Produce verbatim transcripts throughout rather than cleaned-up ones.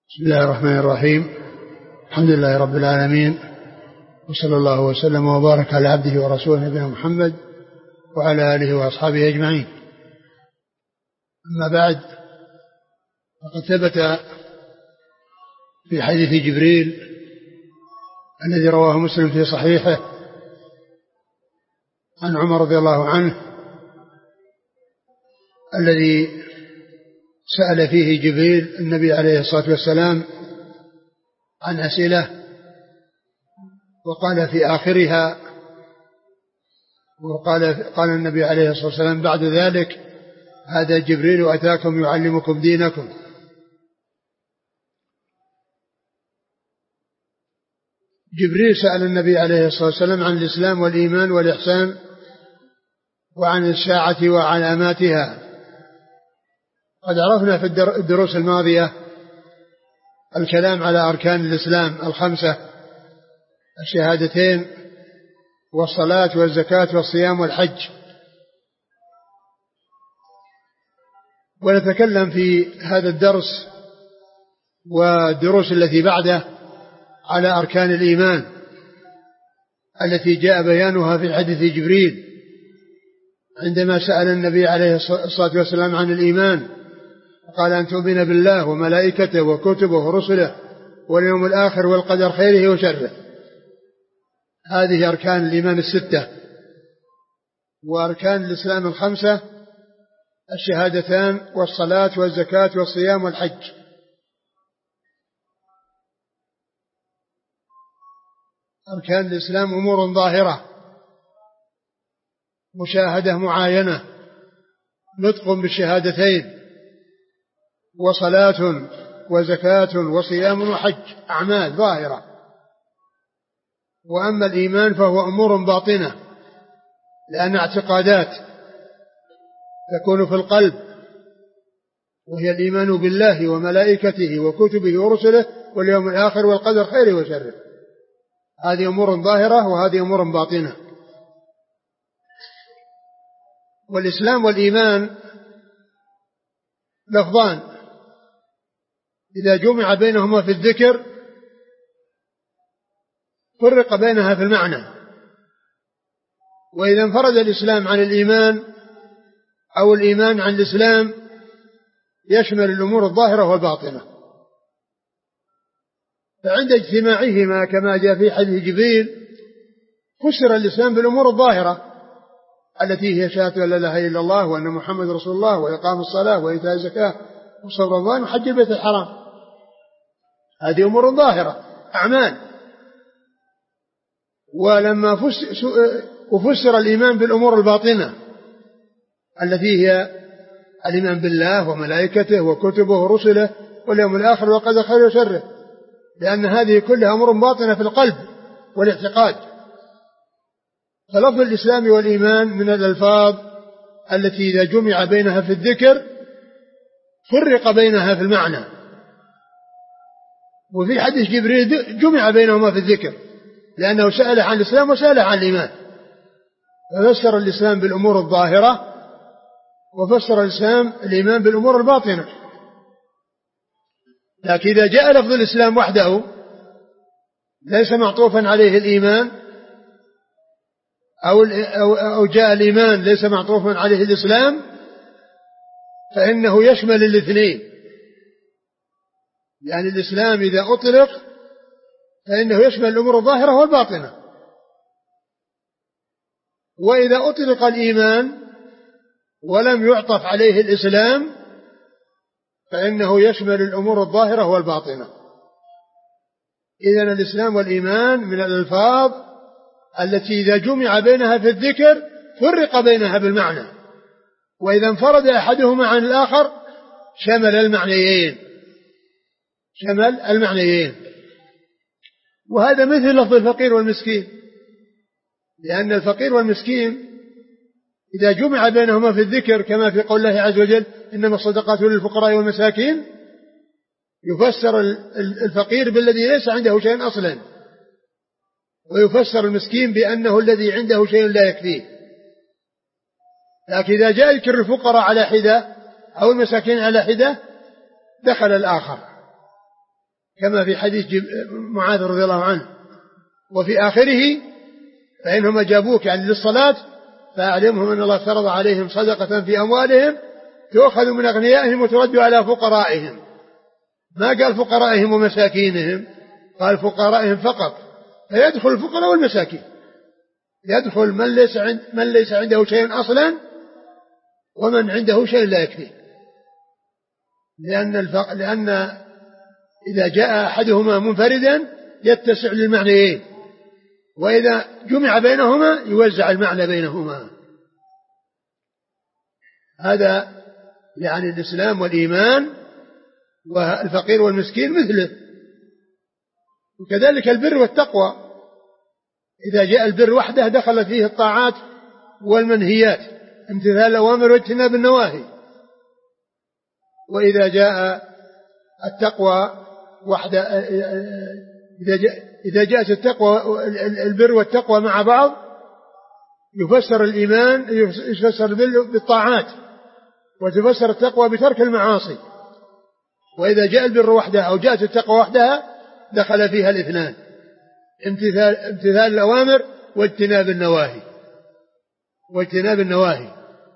بسم الله الرحمن الرحيم. الحمد لله رب العالمين، وصلى الله وسلم وبارك على عبده ورسوله نبينا محمد وعلى آله وأصحابه أجمعين. أما بعد، فقد ثبت في حديث جبريل الذي رواه مسلم في صحيحه عن عمر رضي الله عنه الذي سأل فيه جبريل النبي عليه الصلاة والسلام عن أسئلة، وقال في آخرها وقال قال النبي عليه الصلاة والسلام بعد ذلك: هذا جبريل أتاكم يعلمكم دينكم. جبريل سأل النبي عليه الصلاة والسلام عن الإسلام والإيمان والإحسان وعن الساعة وعلاماتها. قد عرفنا في الدروس الماضية الكلام على أركان الإسلام الخمسة: الشهادتين والصلاة والزكاة والصيام والحج. ونتكلم في هذا الدرس والدروس التي بعده على أركان الإيمان التي جاء بيانها في حديث جبريل عندما سأل النبي عليه الصلاة والسلام عن الإيمان، قال: أن تؤمن بالله وملائكته وكتبه ورسله واليوم الآخر والقدر خيره وشره. هذه أركان الإيمان الستة. وأركان الإسلام الخمسة: الشهادتان والصلاة والزكاة والصيام والحج. أركان الإسلام أمور ظاهرة، مشاهدة معاينة، نطق بالشهادتين، وصلاة وزكاة وصيام وحج، أعمال ظاهرة. وأما الإيمان فهو أمور باطنة، لأن اعتقادات تكون في القلب، وهي الإيمان بالله وملائكته وكتبه ورسله واليوم الآخر والقدر خيره وشره. هذه أمور ظاهرة وهذه أمور باطنة. والإسلام والإيمان لفظان، إذا جمع بينهما في الذكر فرق بينها في المعنى، وإذا انفرد الإسلام عن الإيمان أو الإيمان عن الإسلام يشمل الأمور الظاهرة والباطنة. فعند اجتماعهما كما جاء في حديث جبريل فسر الإسلام بالأمور الظاهرة التي هي شهادة أن لا إله إلا الله وأن محمد رسول الله وإقام الصلاة وإيتاء الزكاة وصوم رمضان وحج البيت الحرام. هذه أمور ظاهرة، أعمال. ولما فسر الإيمان بالأمور الباطنة التي هي الإيمان بالله وملائكته وكتبه ورسله واليوم الآخر والقدر خيره وشره، لأن هذه كلها أمور باطنة في القلب والاعتقاد. فلفظ الإسلام والإيمان من الألفاظ التي إذا جمع بينها في الذكر فرق بينها في المعنى. وفي حديث جبريل جمع بينهما في الذكر، لأنه سأل عن الإسلام وسأل عن الإيمان، ففسر الإسلام بالأمور الظاهرة وفسر الإسلام الإيمان بالأمور الباطنة. لكن إذا جاء لفظ الإسلام وحده ليس معطوفا عليه الإيمان، أو أو جاء الإيمان ليس معطوفا عليه الإسلام، فإنه يشمل الاثنين. يعني الإسلام إذا أطلق فإنه يشمل الأمور الظاهرة والباطنة، وإذا أطلق الإيمان ولم يعطف عليه الإسلام فإنه يشمل الأمور الظاهرة والباطنة. إذن الإسلام والإيمان من الألفاظ التي إذا جمع بينها في الذكر فرق بينها بالمعنى، وإذا انفرد أحدهما عن الآخر شمل المعنيين شمل المعنيين وهذا مثل لفظ الفقير والمسكين، لأن الفقير والمسكين إذا جمع بينهما في الذكر كما في قول الله عز وجل: إنما الصدقات للفقراء والمساكين، يفسر الفقير بالذي ليس عنده شيء أصلا، ويفسر المسكين بأنه الذي عنده شيء لا يكفيه. لكن إذا جاء ذكر الفقراء على حدة أو المساكين على حدة دخل الآخر، كما في حديث معاذ رضي الله عنه. وفي آخره فإنهم أجابوك يعني للصلاة فأعلمهم أن الله فرض عليهم صدقة في أموالهم تؤخذ من أغنيائهم وترد على فقرائهم. ما قال فقرائهم ومساكينهم، قال فقرائهم فقط، فيدخل الفقراء والمساكين، يدخل من ليس, عند من ليس عنده شيء أصلا ومن عنده شيء لا يكفيه. لأن, الفق... لأن إذا جاء أحدهما منفردا يتسع للمعنيين، وإذا جمع بينهما يوزع المعنى بينهما. هذا يعني الإسلام والإيمان، والفقير والمسكين مثله. وكذلك البر والتقوى، إذا جاء البر وحده دخل فيه الطاعات والمنهيات، امتثال الأوامر واجتناب النواهي. وإذا جاء التقوى وحده، إذا جاءت التقوى البر والتقوى مع بعض يفسر الإيمان، يفسر بالطاعات، وتفسر التقوى بترك المعاصي. وإذا جاء البر وحده أو جاءت التقوى وحدها دخل فيها الاثنان، امتثال, امتثال الأوامر واجتناب النواهي واجتناب النواهي.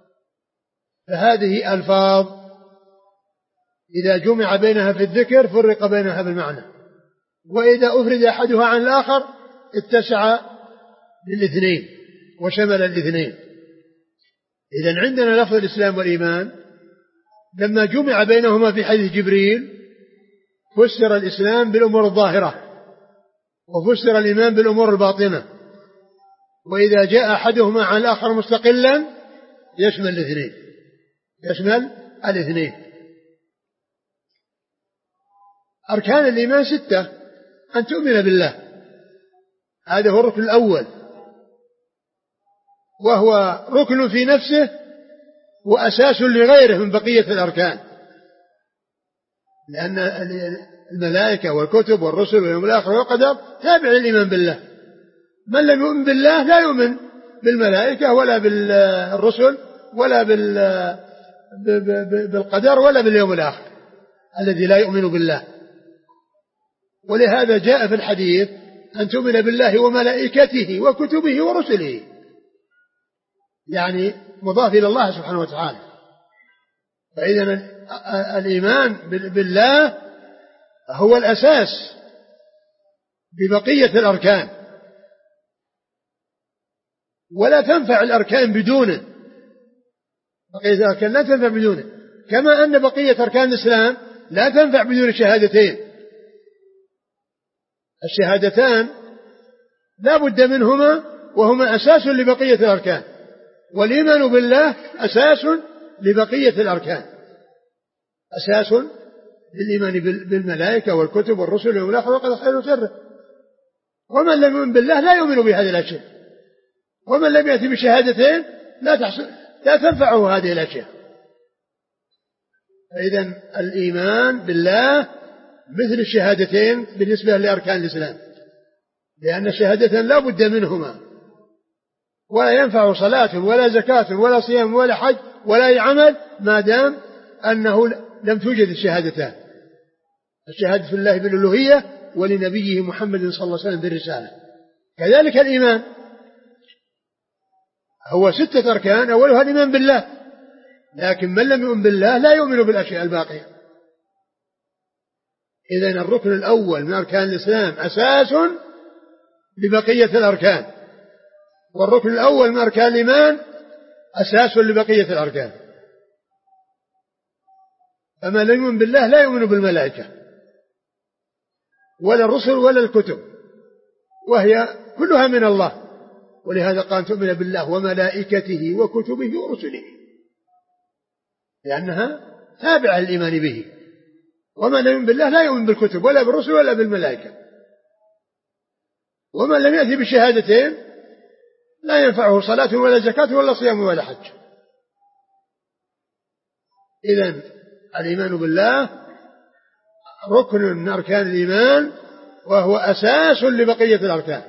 فهذه ألفاظ إذا جمع بينها في الذكر فرق بينها بالمعنى، وإذا أفرد أحدها عن الآخر اتسع للاثنين وشمل الاثنين. إذن عندنا لفظ الإسلام والإيمان لما جمع بينهما في حديث جبريل فسر الإسلام بالأمور الظاهرة وفسر الإيمان بالأمور الباطنة، وإذا جاء أحدهما عن الآخر مستقلا يشمل الاثنين يشمل الاثنين. أركان الإيمان ستة: أن تؤمن بالله، هذا هو الركن الأول، وهو ركن في نفسه وأساس لغيره من بقية الأركان، لأن الملائكة والكتب والرسل واليوم الآخر والقدر تابع للإيمان بالله. من لم يؤمن بالله لا يؤمن بالملائكة ولا بالرسل ولا بالقدر ولا باليوم الآخر الذي لا يؤمن بالله. ولهذا جاء في الحديث أن تؤمن بالله وملائكته وكتبه ورسله، يعني مضاف إلى الله سبحانه وتعالى. فإذا الإيمان بالله هو الأساس ببقية الأركان، ولا تنفع الأركان بدونه، بقية الأركان لا تنفع بدونه، كما أن بقية أركان الإسلام لا تنفع بدون الشهادتين. الشهادتان لا بد منهما وهما أساس لبقية الأركان، والإيمان بالله أساس لبقية الأركان، أساس للإيمان بالملائكة والكتب والرسل واليوم الآخر والقدر خيره وشره. ومن لم يؤمن بالله لا يؤمن بهذه الأشياء، ومن لم يأتي بشهادتين لا تحصل لا تنفعه هذه الأشياء. فإذن الإيمان بالله مثل الشهادتين بالنسبة لأركان الإسلام، لأن الشهادتين لا بد منهما، ولا ينفع صلاة ولا زكاة ولا صيام ولا حج ولا أي عمل ما دام أنه لم توجد الشهادتان، الشهادة في الله بالألوهية ولنبيه محمد صلى الله عليه وسلم بالرسالة. كذلك الإيمان هو ستة أركان، أولها الإيمان بالله، لكن من لم يؤمن بالله لا يؤمن بالأشياء الباقية. إذن الركن الأول من أركان الإسلام أساس لبقية الأركان، والركن الأول من أركان الإيمان أساس لبقية الأركان. فمن لم يؤمن بالله لا يؤمن بالملائكة ولا الرسل ولا الكتب، وهي كلها من الله. ولهذا قال تؤمن بالله وملائكته وكتبه ورسله، لأنها تابعة للإيمان به. ومن لم يؤمن بالله لا يؤمن بالكتب ولا بالرسل ولا بالملائكة. ومن لم يأتي بالشهادتين لا ينفعه صلاة ولا زكاة ولا صيام ولا حج. إذن الإيمان بالله ركن من أركان الإيمان، وهو أساس لبقية الأركان.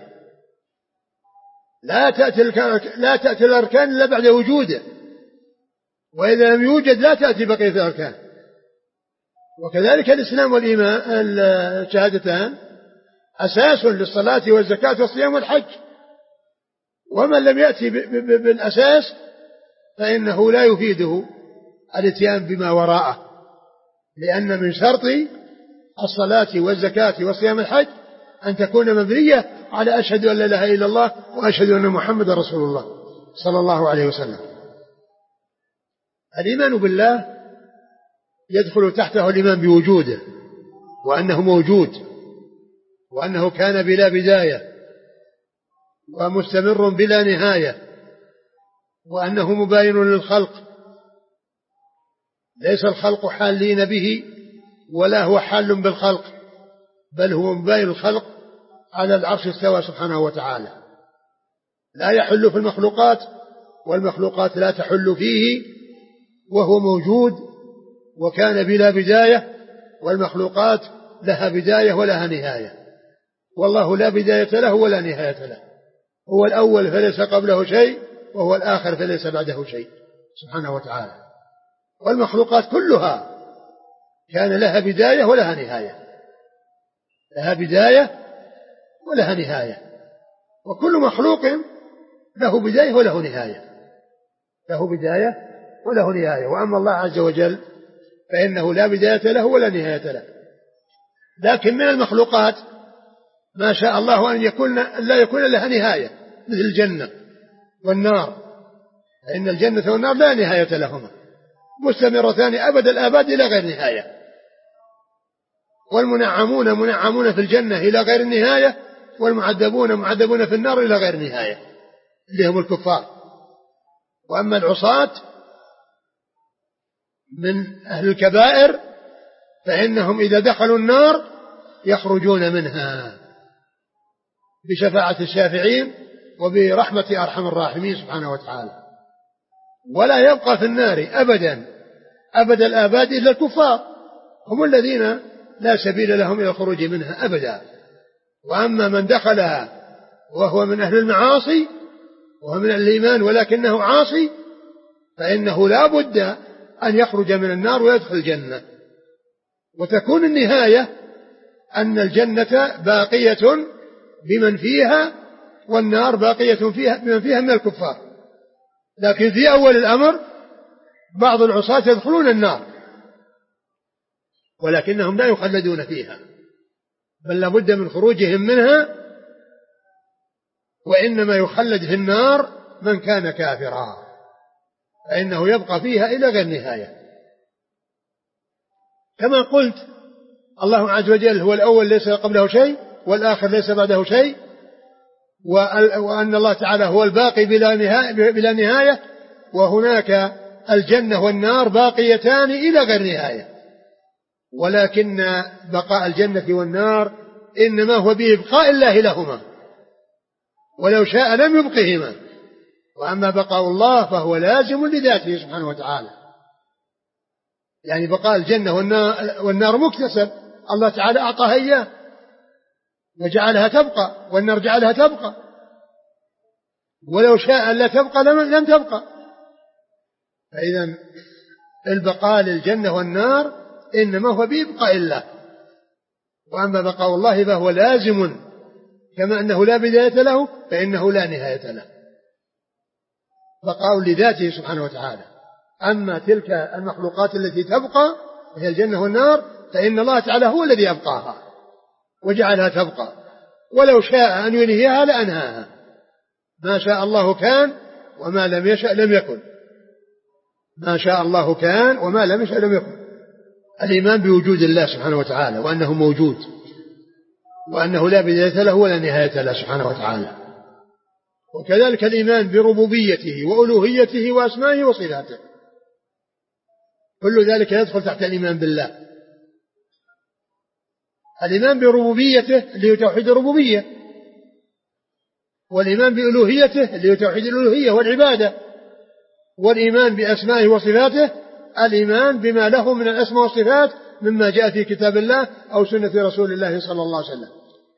لا تأتي لا تأتي الأركان إلا بعد وجوده، وإذا لم يوجد لا تأتي بقية الأركان. وكذلك الإسلام والإيمان الشهادتان أساس للصلاة والزكاة والصيام والحج، ومن لم يأتي بالأساس فإنه لا يفيده الاتيان بما وراءه، لأن من شرط الصلاة والزكاة والصيام والحج أن تكون مبنية على أشهد أن لا إله إلا الله وأشهد أن محمدا رسول الله صلى الله عليه وسلم. الإيمان بالله يدخل تحته الإيمان بوجوده، وأنه موجود، وأنه كان بلا بداية ومستمر بلا نهاية، وأنه مباين للخلق، ليس الخلق حالين به ولا هو حال بالخلق، بل هو مباين الخلق على العرش استوى سبحانه وتعالى، لا يحل في المخلوقات والمخلوقات لا تحل فيه، وهو موجود وكان بلا بداية، والمخلوقات لها بداية ولها نهاية، والله لا بداية له ولا نهاية له، هو الأول فليس قبله شيء، وهو الآخر فليس بعده شيء سبحانه وتعالى. والمخلوقات كلها كان لها بداية ولها نهاية، لها بداية ولها نهاية، وكل مخلوق له بداية وله نهاية، له بداية وله نهاية. وأما الله عز وجل فإنه لا بداية له ولا نهاية له. لكن من المخلوقات ما شاء الله أن يكون لا يكون لها نهاية، مثل الجنة والنار، فإن الجنة والنار لا نهاية لهما، مستمرتان أبد الآباد إلى غير نهاية. والمنعمون منعمون في الجنة إلى غير نهاية، والمعذبون معذبون في النار إلى غير نهاية، اللي هم الكفار. وأما العصاة من أهل الكبائر فإنهم إذا دخلوا النار يخرجون منها بشفاعة الشافعين وبرحمة أرحم الراحمين سبحانه وتعالى، ولا يبقى في النار أبدا أبد الآباد إلا الكفار، هم الذين لا سبيل لهم إلى الخروج منها أبدا. وأما من دخلها وهو من أهل المعاصي وهو من أهل الإيمان ولكنه عاصي فإنه لا بد أن يخرج من النار ويدخل الجنة، وتكون النهاية أن الجنة باقية بمن فيها والنار باقية فيها بمن فيها من الكفار. لكن في أول الأمر بعض العصاة يدخلون النار ولكنهم لا يخلدون فيها، بل لابد من خروجهم منها، وإنما يخلد في النار من كان كافرا فإنه يبقى فيها إلى غير نهاية. كما قلت الله عز وجل هو الأول ليس قبله شيء والآخر ليس بعده شيء، وأن الله تعالى هو الباقي بلا نهاية, بلا نهاية وهناك الجنة والنار باقيتان إلى غير نهاية، ولكن بقاء الجنة والنار إنما هو بإبقاء الله لهما، ولو شاء لم يبقهما. وأما بقاء الله فهو لازم لذاته سبحانه وتعالى، يعني بقاء الجنة والنار مكتسب، الله تعالى أعطاها إياه وجعلها تبقى، والنار جعلها تبقى، ولو شاء لا تبقى لم تبقى. فإذا البقاء للجنة والنار إنما هو بإبقاء الله، وأما بقاء الله فهو لازم، كما أنه لا بداية له فإنه لا نهاية له، بقاء لذاته سبحانه وتعالى. أما تلك المخلوقات التي تبقى هي الجنة والنار فإن الله تعالى هو الذي أبقاها وجعلها تبقى، ولو شاء أن ينهيها لأنهاها، ما شاء الله كان وما لم يشأ لم يكن، ما شاء الله كان وما لم يشأ لم يكن. الإيمان بوجود الله سبحانه وتعالى وأنه موجود وأنه لا بداية له ولا نهاية له سبحانه وتعالى. وكذلك الإيمان بربوبيته وألوهيته وأسمائه وصفاته، كل ذلك يدخل تحت الإيمان بالله. الإيمان بربوبيته اللي هو توحيد الربوبية، والإيمان بألوهيته اللي هو توحيد الألوهية والعبادة، والإيمان بأسمائه وصفاته الإيمان بما له من الأسماء والصفات مما جاء في كتاب الله أو سنة رسول الله صلى الله عليه وسلم.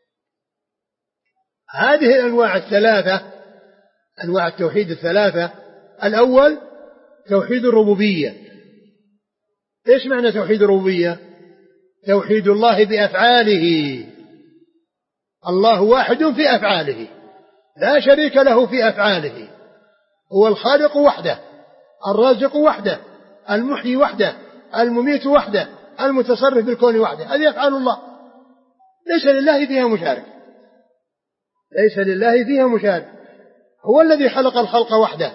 هذه الأنواع الثلاثة، أنواع التوحيد الثلاثة، الأول توحيد الربوبية. إيش معنى توحيد الربوبية؟ توحيد الله بأفعاله. الله واحد في أفعاله، لا شريك له في أفعاله، هو الخالق وحده، الرازق وحده، المحيي وحده، المميت وحده، المتصرف بالكون وحده. هذه أفعال الله ليس لله فيها مشارك، ليس لله فيها مشارك. هو الذي خلق الخلق وحده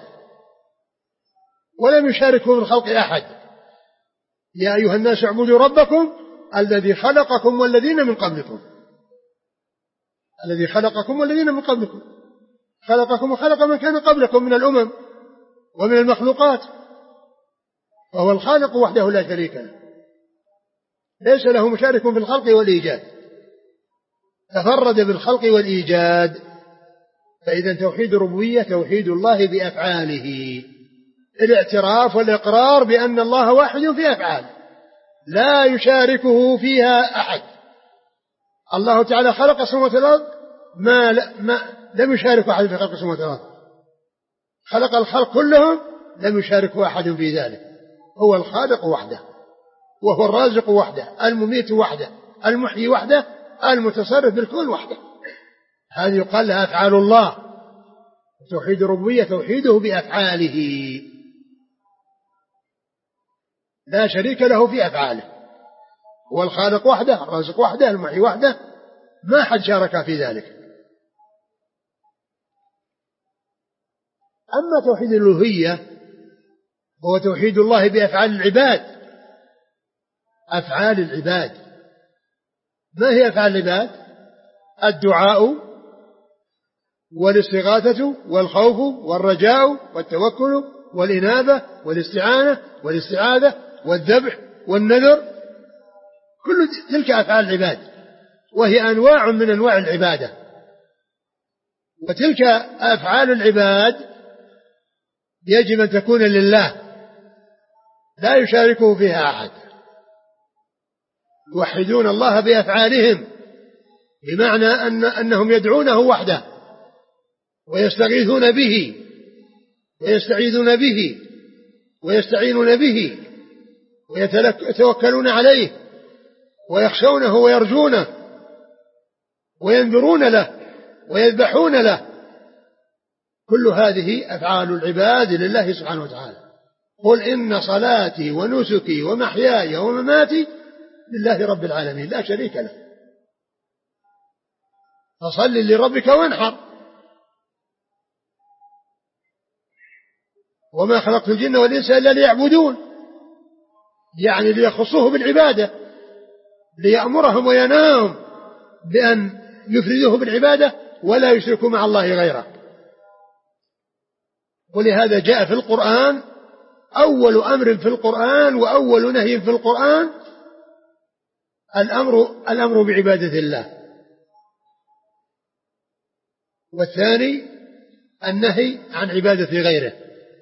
ولم يشاركه في الخلق أحد. يا أيها الناس اعبدوا ربكم الذي خلقكم والذين من قبلكم، الذي خلقكم والذين من قبلكم، خلقكم وخلق من كان قبلكم من الأمم ومن المخلوقات، وهو الخالق وحده لا شريك له، ليس له مشارك في الخلق والإيجاد، تفرد بالخلق والإيجاد. فإذا توحيد الربوبية توحيد الله بأفعاله، الاعتراف والإقرار بأن الله واحد في أفعاله لا يشاركه فيها أحد. الله تعالى خلق السماوات والأرض ما, ما لم يشارك أحد في خلق السماوات والأرض، خلق الخلق كلهم لم يشارك أحد في ذلك. هو الخالق وحده، وهو الرازق وحده، المميت وحده، المحيي وحده، المتصرف بالكون وحده. هذه يقال لها أفعال الله. توحيد الربوبية توحيده بأفعاله، لا شريك له في أفعاله، هو الخالق وحده، الرازق وحده، المحيي وحده، ما حد شارك في ذلك. أما توحيد الألوهية هو توحيد الله بأفعال العباد. أفعال العباد، ما هي أفعال العباد؟ الدعاء والاستغاثة والخوف والرجاء والتوكل والإنابة والاستعانة والاستعاذة والذبح والنذر، كل تلك أفعال العباد، وهي أنواع من أنواع العبادة. وتلك أفعال العباد يجب أن تكون لله لا يشاركه فيها أحد. يوحدون الله بأفعالهم، بمعنى أن أنهم يدعونه وحده ويستغيثون به ويستعيذون به ويستعينون به ويتوكلون عليه ويخشونه ويرجونه وينذرون له ويذبحون له. كل هذه أفعال العباد لله سبحانه وتعالى. قل إن صلاتي ونسكي ومحياي ومماتي لله رب العالمين لا شريك له، فصل لربك وانحر. وما خلقت الجن والإنس إلا ليعبدون، يعني ليخصوه بالعبادة، ليأمرهم وينهاهم بأن يفردوه بالعبادة ولا يشركوا مع الله غيره. ولهذا جاء في القرآن أول أمر في القرآن وأول نهي في القرآن الأمر, الأمر بعبادة الله، والثاني النهي عن عبادة غيره.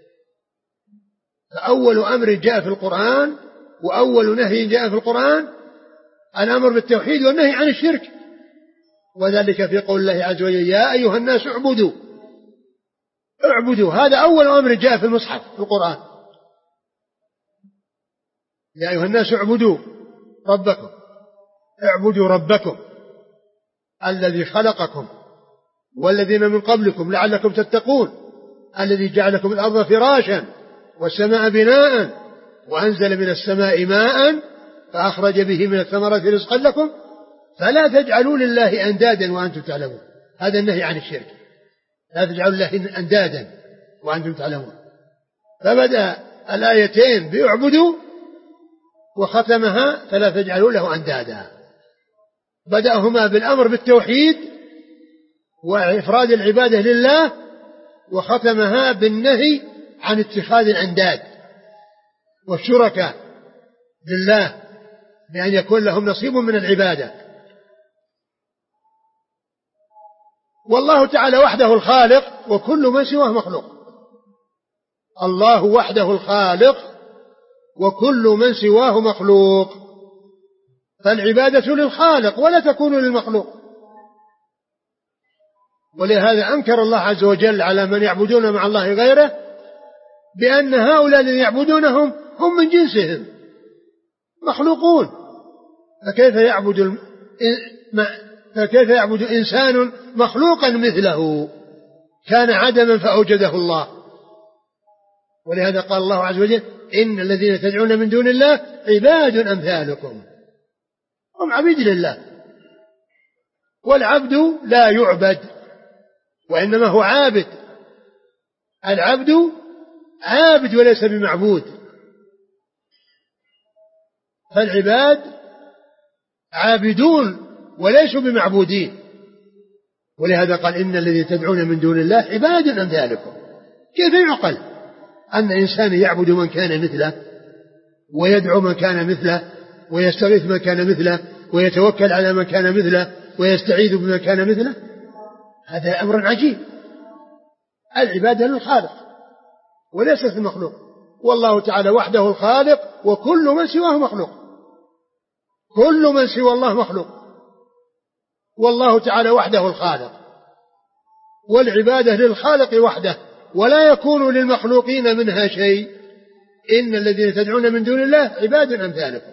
فأول أمر جاء في القرآن وأول نهي جاء في القرآن الأمر بالتوحيد والنهي عن الشرك، وذلك في قول الله عز وجل يا أيها الناس اعبدوا اعبدوا. هذا أول أمر جاء في المصحف في القرآن، يا أيها الناس اعبدوا ربكم اعبدوا ربكم الذي خلقكم والذين من قبلكم لعلكم تتقون الذي جعلكم الأرض فراشا والسماء بناء وأنزل من السماء ماء فأخرج به من الثمرات رزقا لكم فلا تجعلوا لله أندادا وأنتم تعلمون. هذا النهي عن الشرك، لا تجعلوا لله أندادا وأنتم تعلمون. فبدأ الآيتين بيعبدوا وختمها فلا تجعلوا له أندادا. بدأهما بالأمر بالتوحيد وإفراد العبادة لله، وختمها بالنهي عن اتخاذ الأنداد والشركاء لله بأن يكون لهم نصيب من العبادة. والله تعالى وحده الخالق وكل من سواه مخلوق. الله وحده الخالق وكل من سواه مخلوق، فالعبادة للخالق ولا تكون للمخلوق. ولهذا أنكر الله عز وجل على من يعبدون مع الله غيره بأن هؤلاء الذين يعبدونهم هم من جنسهم مخلوقون، فكيف يعبد فكيف يعبد إنسان مخلوقا مثله كان عدما فأوجده الله. ولهذا قال الله عز وجل إن الذين تدعون من دون الله عباد أمثالكم، هم عبيد لله. والعبد لا يعبد وإنما هو عابد، العبد عابد وليس بمعبود. فالعباد عابدون وليسوا بمعبودين. ولهذا قال إن الذين تدعون من دون الله عباد أمثالكم. كيف يعقل أن إنسان يعبد من كان مثله ويدعو من كان مثله ويستغيث من كان مثله ويتوكل على من كان مثله ويستعيذ بمن كان مثله؟ هذا أمر عجيب. العبادة للخالق وليست المخلوق، والله تعالى وحده الخالق وكل من سواه مخلوق. كل من سوى الله مخلوق، والله تعالى وحده الخالق، والعبادة للخالق وحده ولا يكون للمخلوقين منها شيء. إن الذين تدعون من دون الله عباد أمثالكم.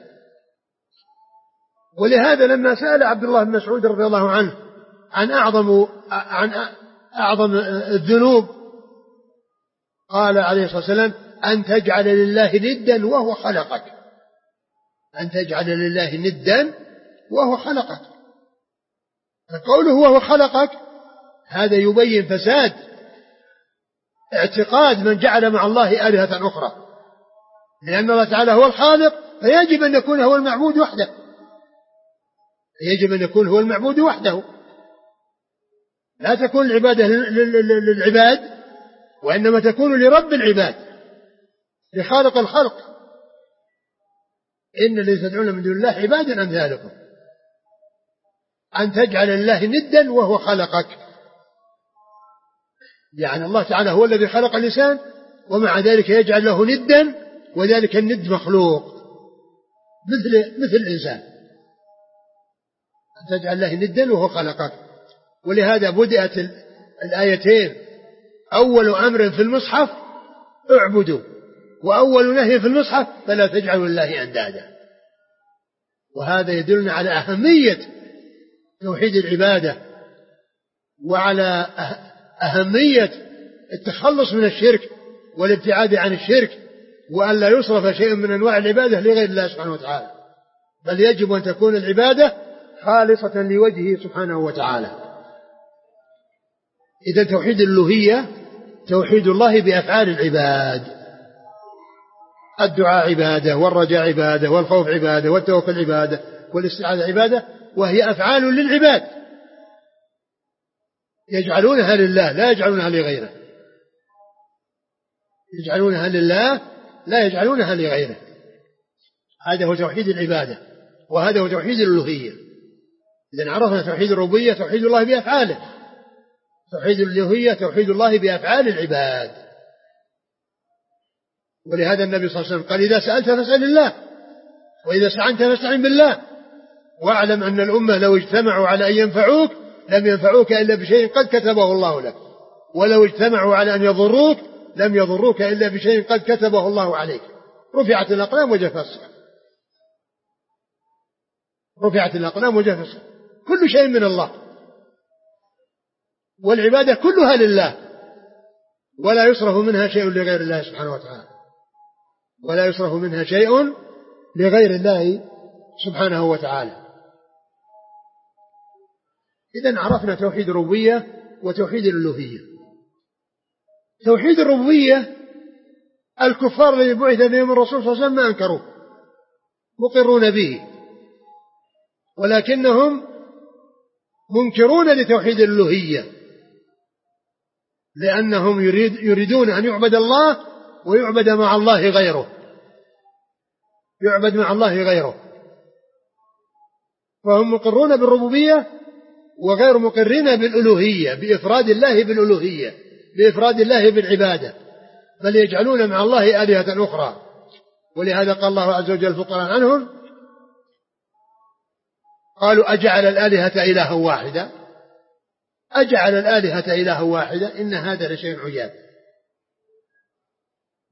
ولهذا لما سأل عبد الله بن مسعود رضي الله عنه عن أعظم عن أعظم الذنوب قال عليه الصلاة والسلام أن تجعل لله ندا وهو خلقك. أن تجعل لله ندا وهو خلقك. فقوله وهو خلقك هذا يبين فساد اعتقاد من جعل مع الله آلهة أخرى، لأن الله تعالى هو الخالق فيجب أن يكون هو المعبود وحده، يجب أن يكون هو المعبود وحده، لا تكون العبادة للعباد وإنما تكون لرب العباد لخالق الخلق. إن الذين تدعون من دون الله عباد أمثالكم أن تجعل الله ندا وهو خلقك. يعني الله تعالى هو الذي خلق الإنسان ومع ذلك يجعل له ندا، وذلك الند مخلوق مثل مثل الإنسان. أن تجعل الله ندا وهو خلقك. ولهذا بدأت الآيتين أول أمر في المصحف اعبدوا، وأول نهي في المصحف فلا تجعلوا لله أندادا. وهذا يدلنا على أهمية توحيد العبادة وعلى أهمية التخلص من الشرك والابتعاد عن الشرك، وأن لا يصرف شيء من أنواع العبادة لغير الله سبحانه وتعالى، بل يجب أن تكون العبادة خالصة لوجهه سبحانه وتعالى. إذا توحيد الألوهية توحيد الله بأفعال العباد. الدعاء عبادة، والرجاء عبادة، والخوف عبادة، والتوكل عبادة، والاستعاذة عبادة، وهي أفعال للعباد يجعلونها لله لا يجعلونها لغيره، يجعلونها لله لا يجعلونها لغيره. هذا هو توحيد العبادة، وهذا هو توحيد الألوهية. إذن عرفنا توحيد الربوبية توحيد الله بأفعاله، توحيد الألوهية توحيد الله بأفعال العباد. ولهذا النبي صلى الله عليه وسلم قال إذا سألت فاسأل الله، وإذا استعنت فاستعن بالله، واعلم أن الأمة لو اجتمعوا على أن ينفعوك لم ينفعوك إلا بشيء قد كتبه الله لك، ولو اجتمعوا على أن يضروك لم يضروك إلا بشيء قد كتبه الله عليك. رفعت الأقلام وجفت الصحف، رفعت الأقلام وجفت الصحف. كل شيء من الله، والعبادة كلها لله، ولا يصرف منها شيء لغير الله سبحانه وتعالى، ولا يصرف منها شيء لغير الله سبحانه وتعالى. إذن عرفنا توحيد الربوبية وتوحيد الألوهية. توحيد الربوبية الكفار الذي بعث بهم الرسول صلى الله عليه وسلم ما أنكروه، مقرون به، ولكنهم منكرون لتوحيد الألوهية، لأنهم يريد يريدون أن يعبد الله ويعبد مع الله غيره، يعبد مع الله غيره. فهم مقرون بالربوبية وغير مقرين بالألوهية، بإفراد الله بالألوهية، بإفراد الله بالعبادة، بل يجعلون مع الله آلهة أخرى. ولهذا قال الله عز وجل فقرا عنهم قالوا أجعل الآلهة إلها واحدا، أجعل الآلهة إلها واحدا إن هذا لشيء عجاب،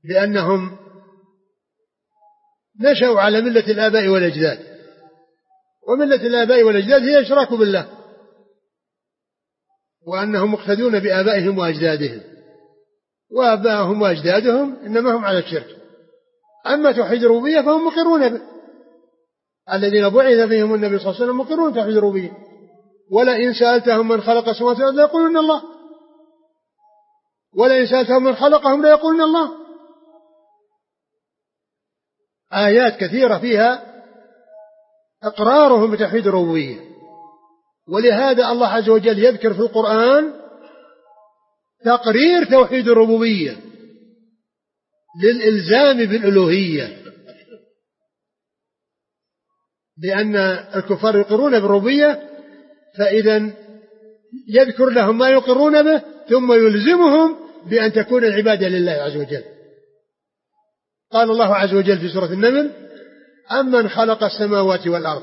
لأنهم نشأوا على ملة الآباء والأجداد، وملة الآباء والأجداد هي إشراك بالله، وأنهم مقتدون بآبائهم وأجدادهم، وآبائهم وأجدادهم إنما هم على الشرك. أما توحيد الربوبية فهم مقرون به، الذين بعث فيهم النبي صلى الله عليه وسلم مقرون توحيد الربوبية. ولئن سألتهم من خلق السماوات والأرض ليقولون الله، ولئن سألتهم من خلقهم ليقولون الله. آيات كثيرة فيها إقرارهم بتوحيد الربوبية. ولهذا الله عز وجل يذكر في القرآن تقرير توحيد الربوبية للإلزام بالألوهية، لأن الكفار يقرون بالربوبية، فإذا يذكر لهم ما يقرون به ثم يلزمهم بأن تكون العبادة لله عز وجل. قال الله عز وجل في سورة النمل: أمن خلق السماوات والأرض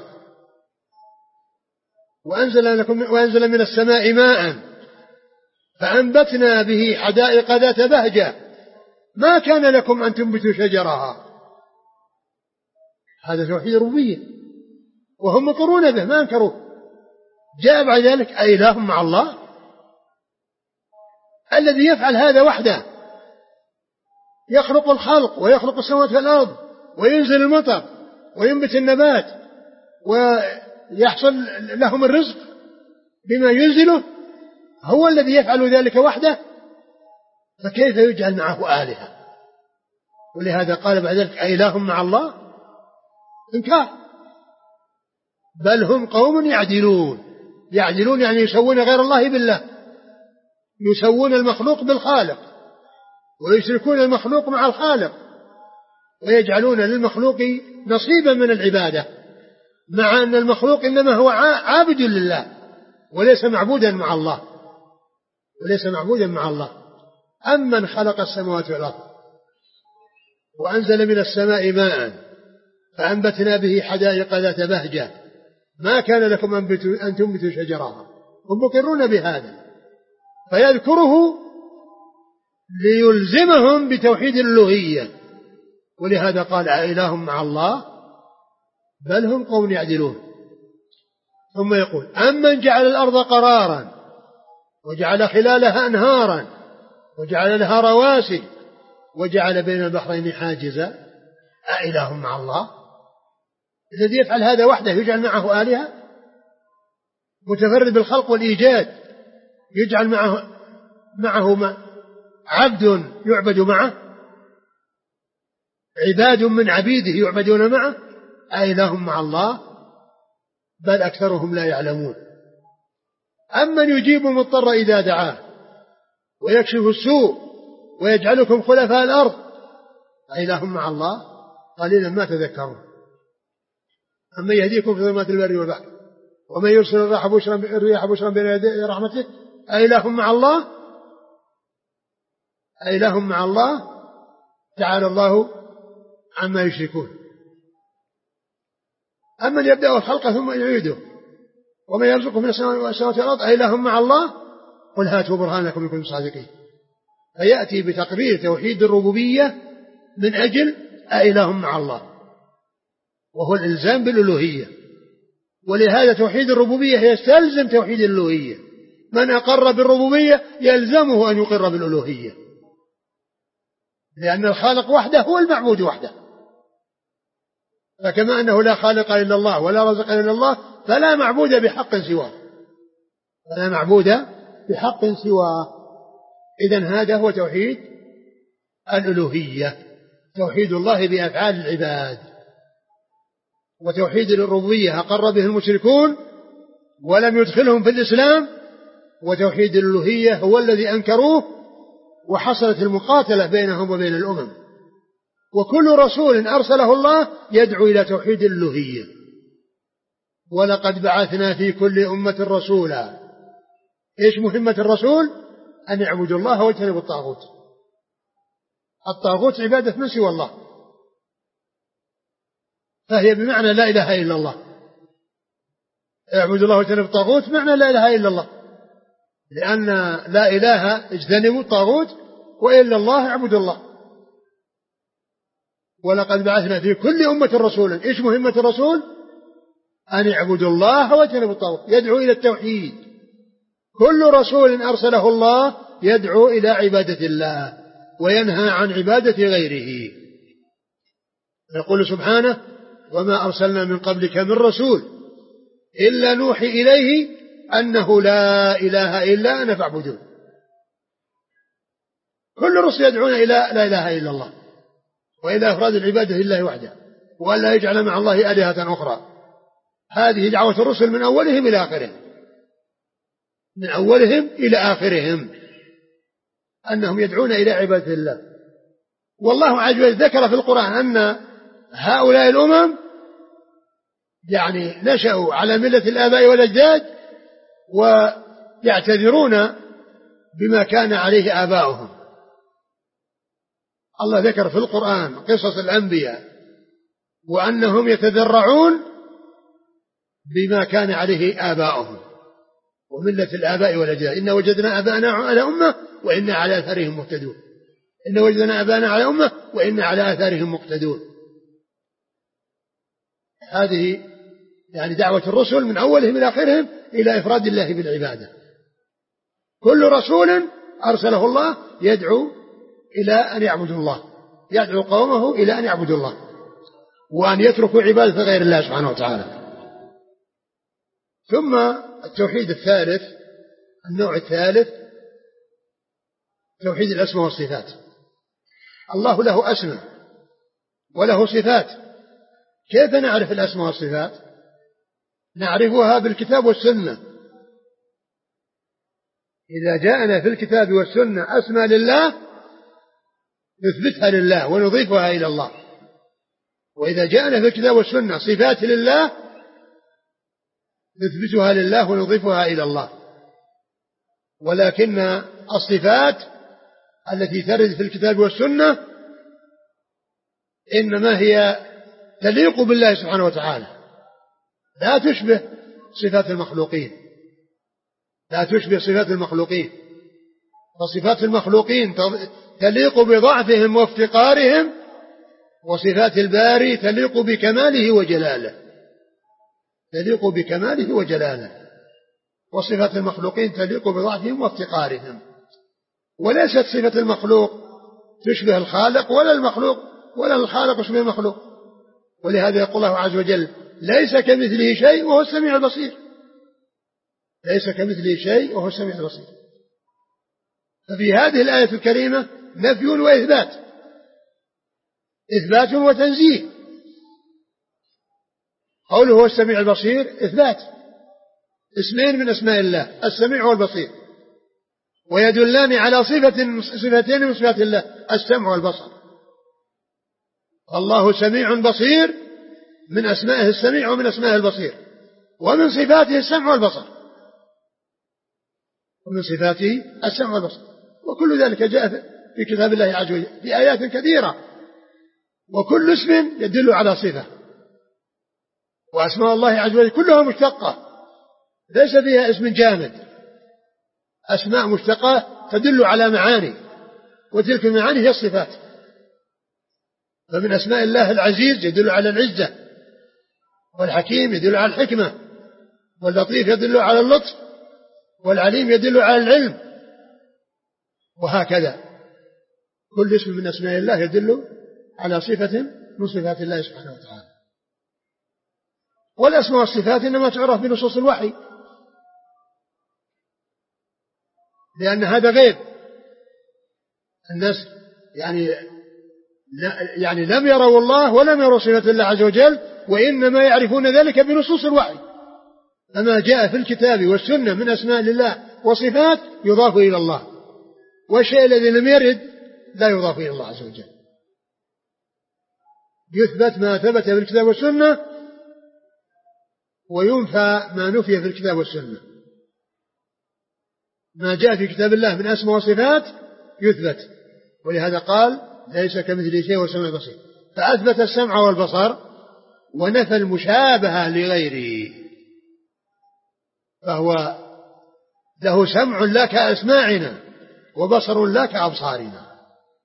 وأنزل, لكم وأنزل من السماء ماء فأنبتنا به حدائق ذات بهجة ما كان لكم أن تنبتوا شجرها. هذا توحيد الربوبية وهم مقرون به ما انكروه. جاء بعد ذلك: أإله مع الله؟ الذي يفعل هذا وحده، يخلق الخلق ويخلق السماوات والأرض وينزل المطر وينبت النبات ويحصل لهم الرزق بما ينزله، هو الذي يفعل ذلك وحده، فكيف يجعل معه آلهة؟ ولهذا قال بعد ذلك: أإله مع الله؟ إنكار. بل هم قوم يعدلون. يعدلون يعني يسوون غير الله بالله، يسوون المخلوق بالخالق ويشركون المخلوق مع الخالق، ويجعلون للمخلوق نصيبا من العبادة، مع أن المخلوق إنما هو عابد لله وليس معبودا مع الله، وليس معبودا مع الله. أمن خلق السماوات والأرض وأنزل من السماء ماء فأنبتنا به حدائق ذات بهجة ما كان لكم أن تنبتوا شجرها. هم مقرون بهذا، فيذكره ليلزمهم بتوحيد الألوهية. ولهذا قال: أإله مع الله؟ بل هم قوم يعدلون. ثم يقول: أمن جعل الأرض قرارا وجعل خلالها أنهارا وجعل لها رواسي وجعل بين البحرين حاجزا أإله مع الله؟ الذي يفعل هذا وحده يجعل معه آلهة؟ متفرد بالخلق والإيجاد يجعل معه معه عبد يعبد معه، عباد من عبيده يعبدون معه؟ أإله مع الله؟ بل أكثرهم لا يعلمون. أمن يجيب المضطر إذا دعاه ويكشف السوء ويجعلكم خلفاء الأرض؟ أإله مع الله؟ قليلا ما تذكرون. أمن يهديكم في ظلمات البر والبحر ومن يرسل الرياح بشرا بين يدي رحمته؟ أإله مع الله؟ أإله مع الله؟ تعالى الله عما يشركون. أمن يبدأ الخلق ثم يعيده ومن يرزقه من السماوات والأرض؟ أإله مع الله؟ قل هاتوا برهانكم إن كنتم صادقين. فيأتي بتقرير توحيد الربوبية من أجل أإله مع الله، وهو الإلزام بالألوهية. ولهذا توحيد الربوبية يستلزم توحيد الألوهية. من أقر بالربوبية يلزمه أن يقر بالألوهية، لأن الخالق وحده هو المعبود وحده. فكما أنه لا خالق إلا الله ولا رزق إلا الله فلا معبود بحق سواه، فلا معبود بحق سواه. إذن هذا هو توحيد الألوهية، توحيد الله بأفعال العباد. وتوحيد الربوبية أقر به المشركون ولم يدخلهم في الإسلام، وتوحيد الألوهية هو الذي أنكروه وحصلت المقاتلة بينهم وبين الأمم. وكل رسول أرسله الله يدعو إلى توحيد الألوهية. ولقد بعثنا في كل أمة رسولا. إيش مهمة الرسول؟ أن يعبدوا الله واجتنبوا الطاغوت. الطاغوت عبادة من سوى الله، فهي بمعنى لا إله إلا الله. اعبدوا الله واجتنبوا الطاغوت معنى لا إله إلا الله، لأن لا إله اجتنبوا الطاغوت وإلا الله اعبدوا الله. ولقد بعثنا في كل أمة رسولا. إيش مهمة الرسول؟ أن اعبدوا الله واجتنبوا الطاغوت، يدعو إلى التوحيد. كل رسول أرسله الله يدعو إلى عبادة الله وينهى عن عبادة غيره. يقول سبحانه: وما أرسلنا من قبلك من رسول إلا نوحي إليه أنه لا إله إلا أنا فاعبدون. كل الرسل يدعون إلى لا إله إلا الله وإلى إفراد العبادة لله وحده وألا يجعل مع الله آلهة أخرى. هذه دعوة الرسل من أولهم إلى آخرهم، من أولهم إلى آخرهم أنهم يدعون إلى عبادة الله. والله عز وجل ذكر في القرآن أن هؤلاء الأمم يعني نشأوا على ملة الآباء والأجداد ويعتذرون بما كان عليه آباؤهم. الله ذكر في القرآن قصص الأنبياء وأنهم يتذرعون بما كان عليه آباؤهم وملة الآباء والأجداد. إن وجدنا آباءنا على أمة وإنا على آثارهم مقتدون. إن وجدنا آباءنا على أمة وإنا على آثارهم مقتدون. هذه يعني دعوة الرسل من أولهم إلى آخرهم إلى إفراد الله بالعبادة. كل رسول أرسله الله يدعو إلى أن يعبدوا الله، يدعو قومه إلى أن يعبدوا الله وأن يتركوا عبادة غير الله سبحانه وتعالى. ثم التوحيد الثالث، النوع الثالث، توحيد الأسماء والصفات. الله له أسماء وله صفات. كيف نعرف الأسماء والصفات؟ نعرفها بالكتاب والسنة. إذا جاءنا في الكتاب والسنة أسماء لله نثبتها لله ونضيفها إلى الله، وإذا جاءنا في الكتاب والسنة صفات لله نثبتها لله ونضيفها إلى الله. ولكن الصفات التي ترد في الكتاب والسنة إنما هي تليق بالله سبحانه وتعالى، لا تشبه صفات المخلوقين، لا تشبه صفات المخلوقين. فصفات المخلوقين تليق بضعفهم وافتقارهم، وصفات الباري تليق بكماله وجلاله، تليق بكماله وجلاله. وصفات المخلوقين تليق بضعفهم وافتقارهم. وليست صفة المخلوق تشبه الخالق ولا المخلوق ولا الخالق يشبه المخلوق. ولهذا يقول الله عز وجل: ليس كمثله شيء وهو السميع البصير. ليس كمثله شيء وهو السميع البصير. ففي هذه الآية الكريمة نفي وإثبات، إثبات وتنزيه. قوله هو السميع البصير إثبات، اسمين من أسماء الله السميع والبصير، ويدلان على صفة صفتين من صفات الله السمع والبصر. الله سميع بصير من أسمائه السميع ومن أسمائه البصير، ومن صفاته السمع والبصر، ومن صفاته السمع والبصر. وكل ذلك جاء في كتاب الله عز وجل في آيات كثيرة، وكل اسم يدل على صفة. وأسماء الله عز وجل كلها مشتقة، ليس فيها اسم جامد، أسماء مشتقة تدل على معاني، وتلك المعاني هي الصفات. فمن أسماء الله العزيز يدل على العزة، والحكيم يدل على الحكمة، واللطيف يدل على اللطف، والعليم يدل على العلم، وهكذا كل اسم من أسماء الله يدل على صفة من صفات الله سبحانه وتعالى. والأسماء والصفات إنما تعرف بنصوص الوحي، لأن هذا غيب. الناس يعني يعني لم يروا الله ولم يروا صفات الله عز وجل، وإنما يعرفون ذلك بنصوص الوحي. فما جاء في الكتاب والسنة من أسماء لله وصفات يضاف إلى الله، والشيء الذي لم يرد لا يضاف إلى الله عز وجل. يثبت ما ثبت في الكتاب والسنة، وينفى ما نفي في الكتاب والسنة. ما جاء في كتاب الله من أسماء وصفات يثبت، ولهذا قال: ليس كمثله شيء وهو السميع البصير. فأثبت السمع والبصر ونفى المشابهة لغيره. فهو له سمع لا كأسماعنا وبصر لا كأبصارنا.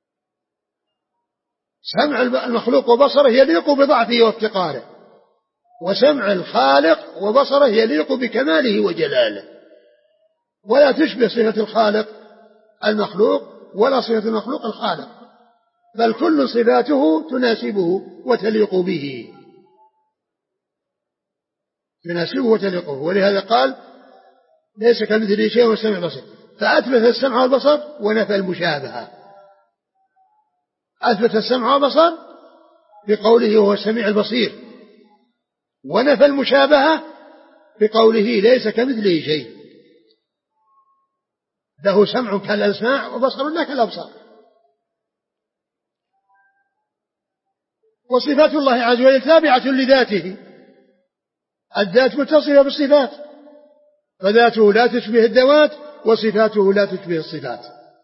سمع المخلوق وبصره يليق بضعفه وافتقاره، وسمع الخالق وبصره يليق بكماله وجلاله، ولا تشبه صفة الخالق المخلوق ولا صفة المخلوق الخالق، بل كل صفاته تناسبه وتليق به، تناسبه وتليق به. ولهذا قال ليس كمثله شيء والسميع البصير، فأثبت السمع والبصر ونفى المشابهة. أثبت السمع والبصر بقوله هو السميع البصير، ونفى المشابهة بقوله ليس كمثله شيء، له سمع كالأسماع وبصر لا كالأبصار. وصفات الله عز وجل تابعة لذاته، الذات متصفة بالصفات، فذاته لا تشبه الذوات وصفاته لا تشبه الصفات،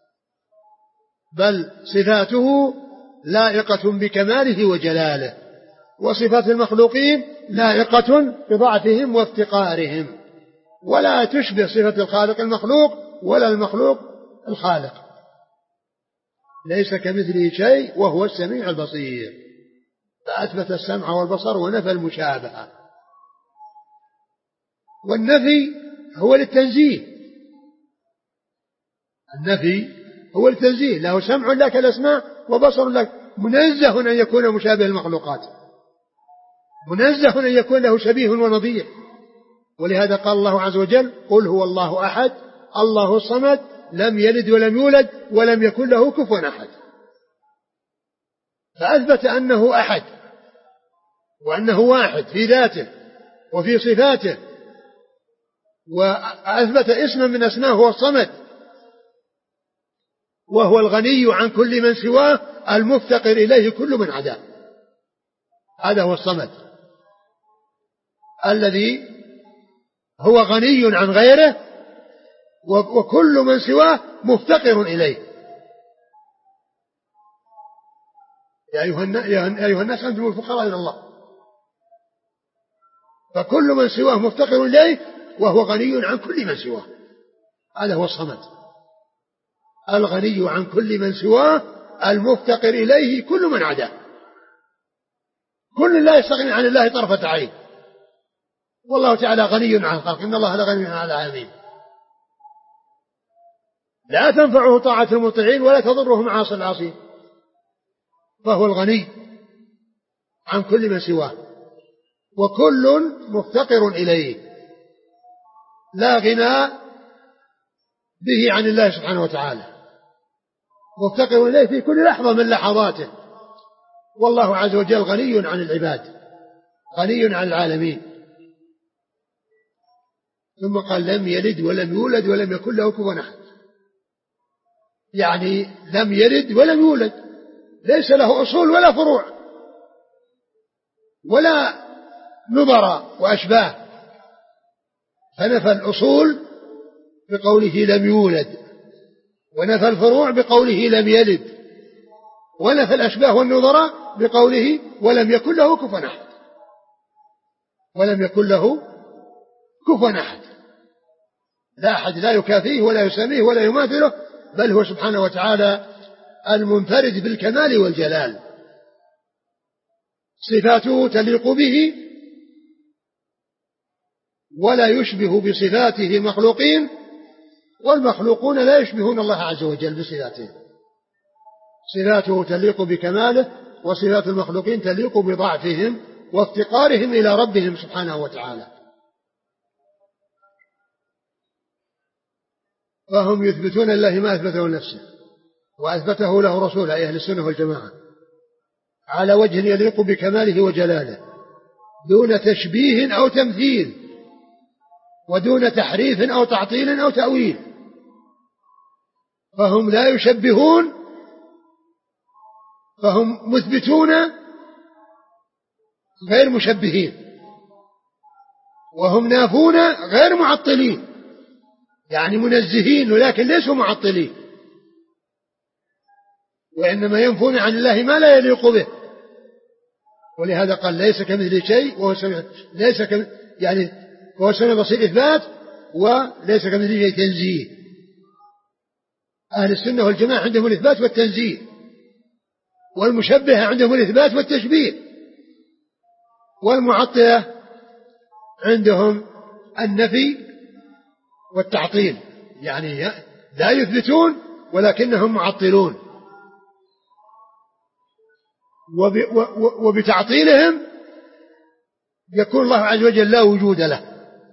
بل صفاته لائقة بكماله وجلاله، وصفات المخلوقين لائقة بضعفهم وافتقارهم، ولا تشبه صفة الخالق المخلوق ولا المخلوق الخالق. ليس كمثله شيء وهو السميع البصير، فأثبت السمع والبصر ونفى المشابهة. والنفي هو للتنزيه، النفي هو التنزيه، له سمع لا كالأسماع وبصر لا، منزه أن يكون مشابه المخلوقات، منزه أن يكون له شبيه ونظير. ولهذا قال الله عز وجل قل هو الله أحد الله الصمد لم يلد ولم يولد ولم يكن له كفوا أحد، فأثبت أنه أحد وأنه واحد في ذاته وفي صفاته، وأثبت اسما من أسمائه هو الصمد، وهو الغني عن كل من سواه المفتقر إليه كل من عداه. هذا هو الصمد الذي هو غني عن غيره وكل من سواه مفتقر إليه. يا أيها الناس أنتم الفقراء إلى الله، فكل من سواه مفتقر إليه وهو غني عن كل من سواه، هذا هو الصمد، الغني عن كل من سواه المفتقر إليه كل من عداه. كل لا يستغني عن الله طرفة عين، والله تعالى غني عن الخلق، إن الله لغني عن العالمين، لا تنفعه طاعة المطيعين ولا تضره معاصي العاصين، فهو الغني عن كل من سواه وكل مفتقر إليه، لا غنى به عن الله سبحانه وتعالى، مفتقر إليه في كل لحظة من لحظاته، والله عز وجل غني عن العباد غني عن العالمين. ثم قال لم يلد ولم يولد ولم يكن له كفوا أحد، يعني لم يلد ولم يولد، ليس له أصول ولا فروع ولا نظراء وأشباه، فنفى الأصول بقوله لم يولد، ونفى الفروع بقوله لم يلد، ونفى الأشباه والنظراء بقوله ولم يكن له كفوا أحد، ولم يكن له كفوا أحد، لا أحد لا يكافيه ولا يسميه ولا يماثله، بل هو سبحانه وتعالى المنفرد بالكمال والجلال، صفاته تليق به ولا يشبه بصفاته مخلوقين، والمخلوقون لا يشبهون الله عز وجل بصفاته، صفاته تليق بكماله وصفات المخلوقين تليق بضعفهم وافتقارهم إلى ربهم سبحانه وتعالى. فهم يثبتون لله ما أثبته لنفسه وأثبته له رسوله أهل السنة والجماعة على وجه يليق بكماله وجلاله، دون تشبيه أو تمثيل، ودون تحريف أو تعطيل أو تأويل. فهم لا يشبهون، فهم مثبتون غير مشبهين، وهم نافون غير معطلين، يعني منزهين ولكن ليسوا معطلين، وإنما ينفون عن الله ما لا يليق به. ولهذا قال ليس كمثله شيء وهو سميع، ليس كم يعني وهو سميع بصير إثبات، وليس كمثله شيء تنزيه. أهل السنة والجماعة عندهم الإثبات والتنزيه، والمشبهة عندهم الإثبات والتشبيه، والمعطلة عندهم النفي والتعطيل، يعني لا يثبتون ولكنهم معطلون، وبتعطيلهم يكون الله عز وجل لا وجود له،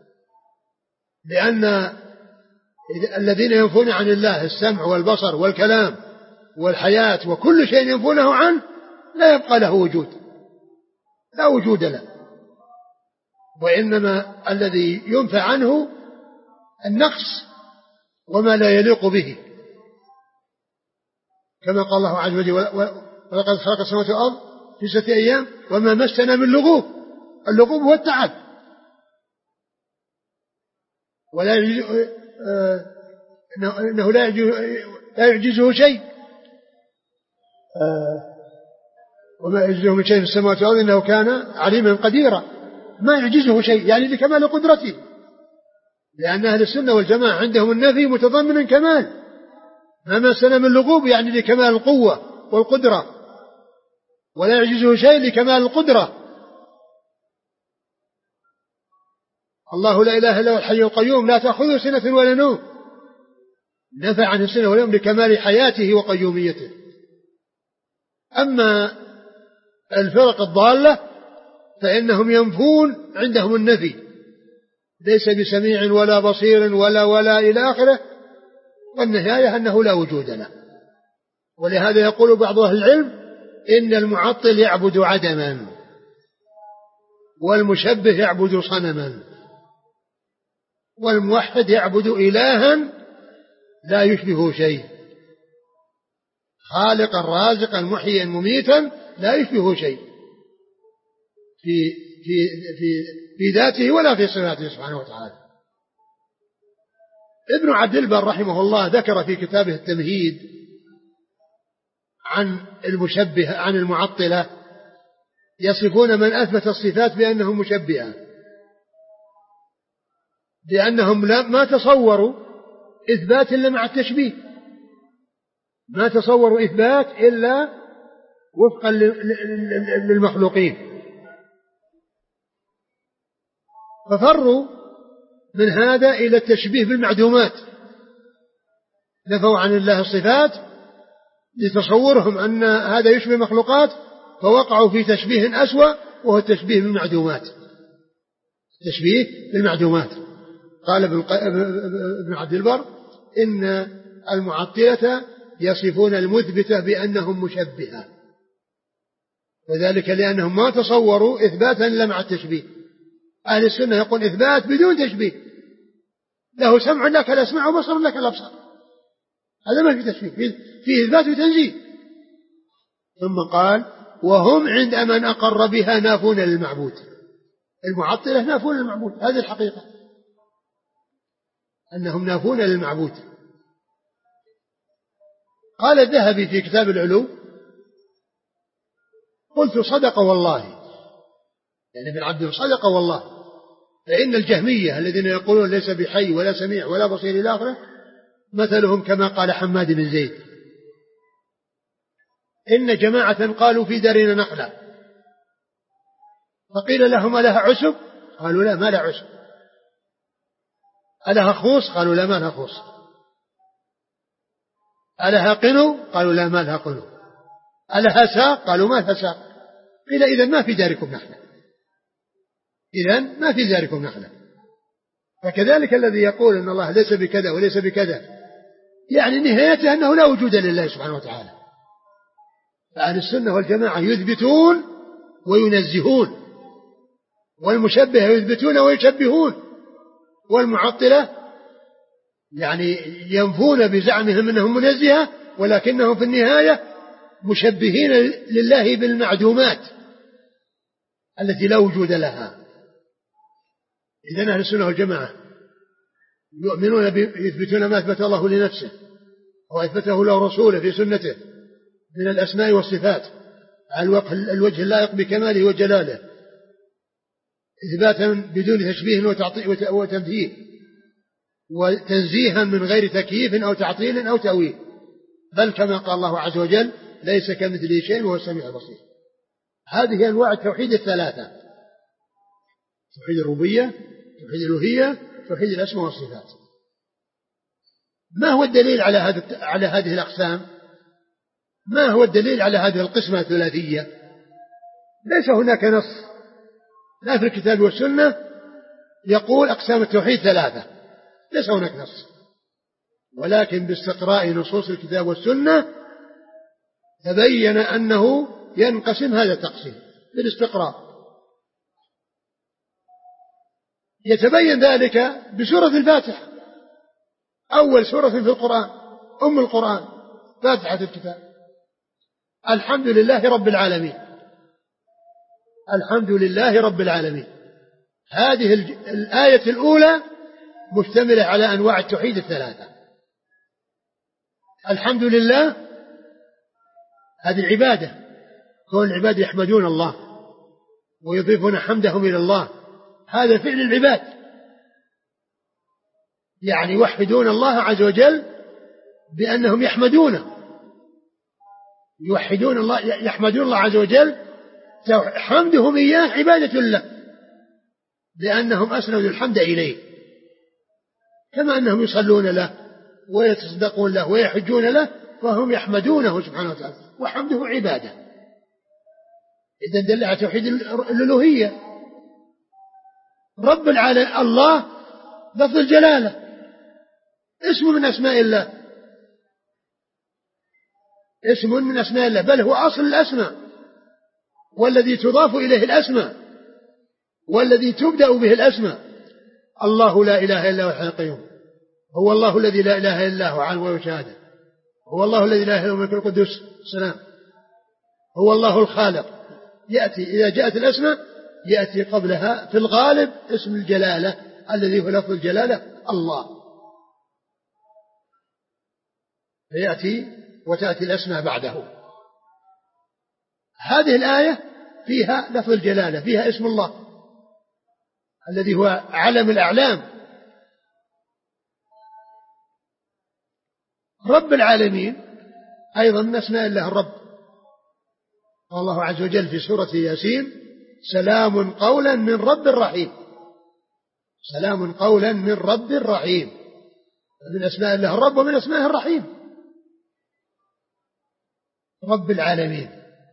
لأن الذين ينفون عن الله السمع والبصر والكلام والحياة وكل شيء ينفونه عنه لا يبقى له وجود، لا وجود له، وإنما الذي ينفى عنه النقص وما لا يليق به، كما قال الله عز وجل ولقد خلق السماوات والأرض في ستة أيام وما مسنا من لغوب. اللغوب هو التعب، ولا إنه لا يعجزه شيء، وما يعجزه من شيء في السماوات والأرض إنه كان عليما قديرا. ما يعجزه شيء يعني لكمال قدرته، لأن أهل السنة والجماعة عندهم النفي متضمن كمال، ما مسنا من لغوب يعني لكمال القوة والقدرة، ولا يعجزه شيء لكمال القدرة. الله لا إله إلا هو الحي القيوم لا تأخذه سنة ولا نوم، نفى عن السنة واليوم لكمال حياته وقيوميته. أما الفرق الضالة فإنهم ينفون، عندهم النفي، ليس بسميع ولا بصير ولا ولا إلى آخره، والنهاية أنه لا وجود له. ولهذا يقول بعض أهل العلم إن المعطل يعبد عدما والمشبه يعبد صنما والموحد يعبد إلها لا يشبه شيء، خالقا رازقا محيا مميتا لا يشبه شيء في في في في ذاته ولا في صفاته سبحانه وتعالى. ابن عبد البر رحمه الله ذكر في كتابه التمهيد عن المشبه عن المعطلة يصفون من أثبت الصفات بأنهم مشبهة، لأنهم ما تصوروا إثبات إلا مع التشبيه، ما تصوروا إثبات إلا وفقا للمخلوقين، ففروا من هذا إلى التشبيه بالمعدومات، نفوا عن الله الصفات لتصورهم أن هذا يشبه مخلوقات، فوقعوا في تشبيه أسوأ وهو التشبيه بالمعدومات، تشبيه بالمعدومات. قال ابن عبد البر إن المعطلة يصفون المثبتة بأنهم مشبهة، وذلك لأنهم ما تصوروا إثباتا إلا مع التشبيه. أهل السنة يقول إثبات بدون تشبيه، له سمع لك الأسماع وبصر لك الأبصار، هذا ما في تشبيه، فيه إثبات وتنزيه. ثم قال وهم عند من أقر بها نافون للمعبود، المعطلة نافون للمعبود، هذه الحقيقة أنهم نافون للمعبود. قال الذهبي في كتاب العلو قلت صدق والله، يعني ابن عبد صدق والله، فإن الجهمية الذين يقولون ليس بحي ولا سميع ولا بصير إلى آخره مثلهم كما قال حماد بن زيد، إن جماعة قالوا في دارنا نخلة، فقيل لهم ألها عسب؟ قالوا لا ما لها عسب. ألها خوص؟ قالوا لا ما لها خوص. ألها قنو؟ قالوا لا ما لها قنو. ألها ساق؟ قالوا ما لها ساق. قيل إذن ما في داركم نخلة، إذن ما في داركم نخلة. فكذلك الذي يقول أن الله ليس بكذا وليس بكذا، يعني نهايته أنه لا وجود لله سبحانه وتعالى. فأهل السنة والجماعة يثبتون وينزهون، والمشبه يثبتون ويشبهون، والمعطلة يعني ينفون بزعمهم أنهم منزهة ولكنهم في النهاية مشبهين لله بالمعدومات التي لا وجود لها. إذن أهل السنة والجماعة يؤمنون يثبتون ما أثبت الله لنفسه وأثبته له رسوله في سنته من الأسماء والصفات على الوجه اللائق بكماله وجلاله، إثباتا بدون تشبيه وتمثيل، وتنزيها من غير تكييف أو تعطيل أو تأويل، بل كما قال الله عز وجل ليس كمثله شيء وهو السميع البصير. هذه أنواع التوحيد الثلاثة. توحيد الربوبية، توحيد الألوهية، توحيد الأسماء والصفات. ما هو الدليل على هذا على هذه الأقسام؟ ما هو الدليل على هذه القسمة الثلاثية؟ ليس هناك نص لا في الكتاب والسنة يقول أقسام التوحيد ثلاثة، ليس هناك نص، ولكن باستقراء نصوص الكتاب والسنة تبين أنه ينقسم هذا التقسيم بالاستقراء. يتبين ذلك بسورة الفاتحة، أول سورة في القرآن، أم القرآن، فاتحة الكتاب. الحمد لله رب العالمين، الحمد لله رب العالمين. هذه الآية الأولى مشتملة على أنواع التوحيد الثلاثة. الحمد لله هذه عبادة، كون العباد يحمدون الله ويضيفون حمدهم إلى الله، هذا فعل العباد، يعني يوحدون الله عز وجل بأنهم يحمدونه، يوحدون الله، يحمدون الله عز وجل، حمدهم إياه عبادة له لأنهم أسندوا الحمد إليه، كما أنهم يصلون له ويتصدقون له ويحجون له فهم يحمدونه سبحانه وتعالى، وحمده عبادة. إذن دل على توحيد الألوهية. رب العالمين الله لفظ الجلالة، اسم من أسماء الله، اسم من أسماء الله، بل هو أصل الأسماء والذي تضاف إليه الأسماء والذي تبدأ به الأسماء. الله لا إله إلا هو الحي القيوم، هو الله الذي لا إله إلا هو عالم الغيب والشهادة، هو الله الذي لا إله إلا هو الملك القدوس السلام، هو الله الخالق. يأتي إذا جاءت الأسماء يأتي قبلها في الغالب اسم الجلالة الذي هو لفظ الجلالة الله، فيأتي وتأتي الأسماء بعده. هذه الآية فيها لفظ الجلالة، فيها اسم الله الذي هو علم الأعلام. رب العالمين أيضا من أسماء الله الرب، قال الله عز وجل في سورة ياسين سلام قولا من رب رحيم، سلام قولا من رب رحيم، من أسماء الله الرب ومن أسمائه الرحيم. رب العالمين،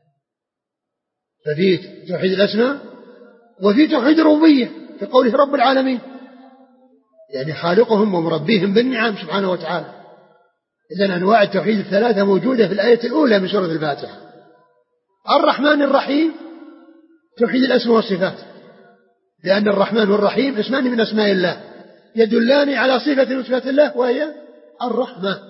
ففي توحيد الأسماء وفي توحيد الربوبية في قوله رب العالمين، يعني خالقهم ومربيهم بالنعم سبحانه وتعالى. إذن أنواع التوحيد الثلاثة موجودة في الآية الأولى من سورة الفاتحة. الرحمن الرحيم توحيد الأسماء والصفات، لأن الرحمن والرحيم اسمان من أسماء الله يدلان على صفة من صفات الله وهي الرحمة.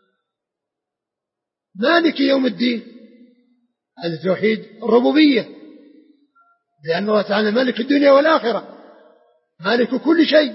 مالك يوم الدين هذا توحيد الربوبية، لأن الله تعالى مالك الدنيا والآخرة، مالك كل شيء،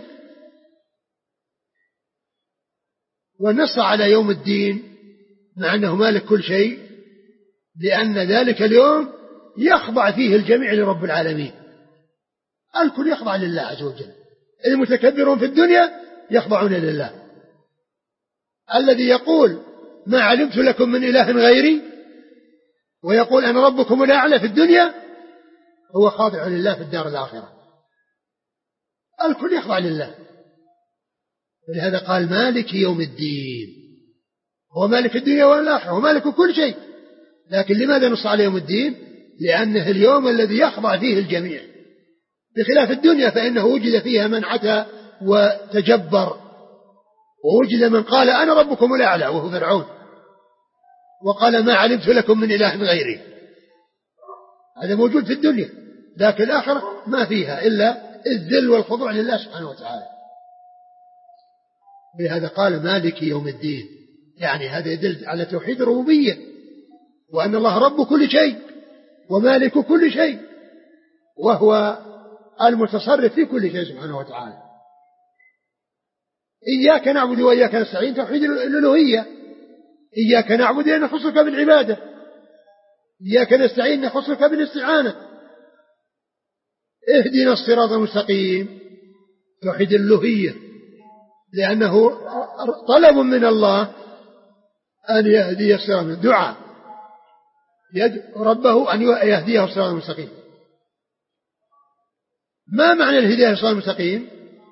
ونص على يوم الدين مع أنه مالك كل شيء لأن ذلك اليوم يخضع فيه الجميع لرب العالمين، الكل يخضع لله عز وجل. المتكبرون في الدنيا يخضعون لله، الذي يقول ما علمت لكم من إله غيري ويقول أنا ربكم الأعلى في الدنيا هو خاضع لله في الدار الآخرة، الكل يخضع لله. ولهذا قال مالك يوم الدين، هو مالك الدنيا والآخرة، هو مالك كل شيء، لكن لماذا نص على يوم الدين؟ لأنه اليوم الذي يخضع فيه الجميع، بخلاف الدنيا فإنه وجد فيها من عتى وتجبر، ووجد من قال أنا ربكم الأعلى وهو فرعون، وقال ما علمت لكم من إله غيري، هذا موجود في الدنيا، لكن الآخرة ما فيها إلا الذل والخضوع لله سبحانه وتعالى. بهذا قال مالك يوم الدين، يعني هذا يدل على توحيد الربوبية، وأن الله رب كل شيء ومالك كل شيء وهو المتصرف في كل شيء سبحانه وتعالى. إياك نعبد وإياك نستعين توحيد الألوهية، إياك نعبد أن نخصك بالعبادة، إياك نستعين نخصك بالاستعانة. اهدنا الصراط المستقيم توحيد الألوهية، لأنه طلب من الله أن يهدي الصراط، دعاء يدعو ربه أن يهديه الصراط المستقيم. ما معنى الهداية الصراط المستقيم؟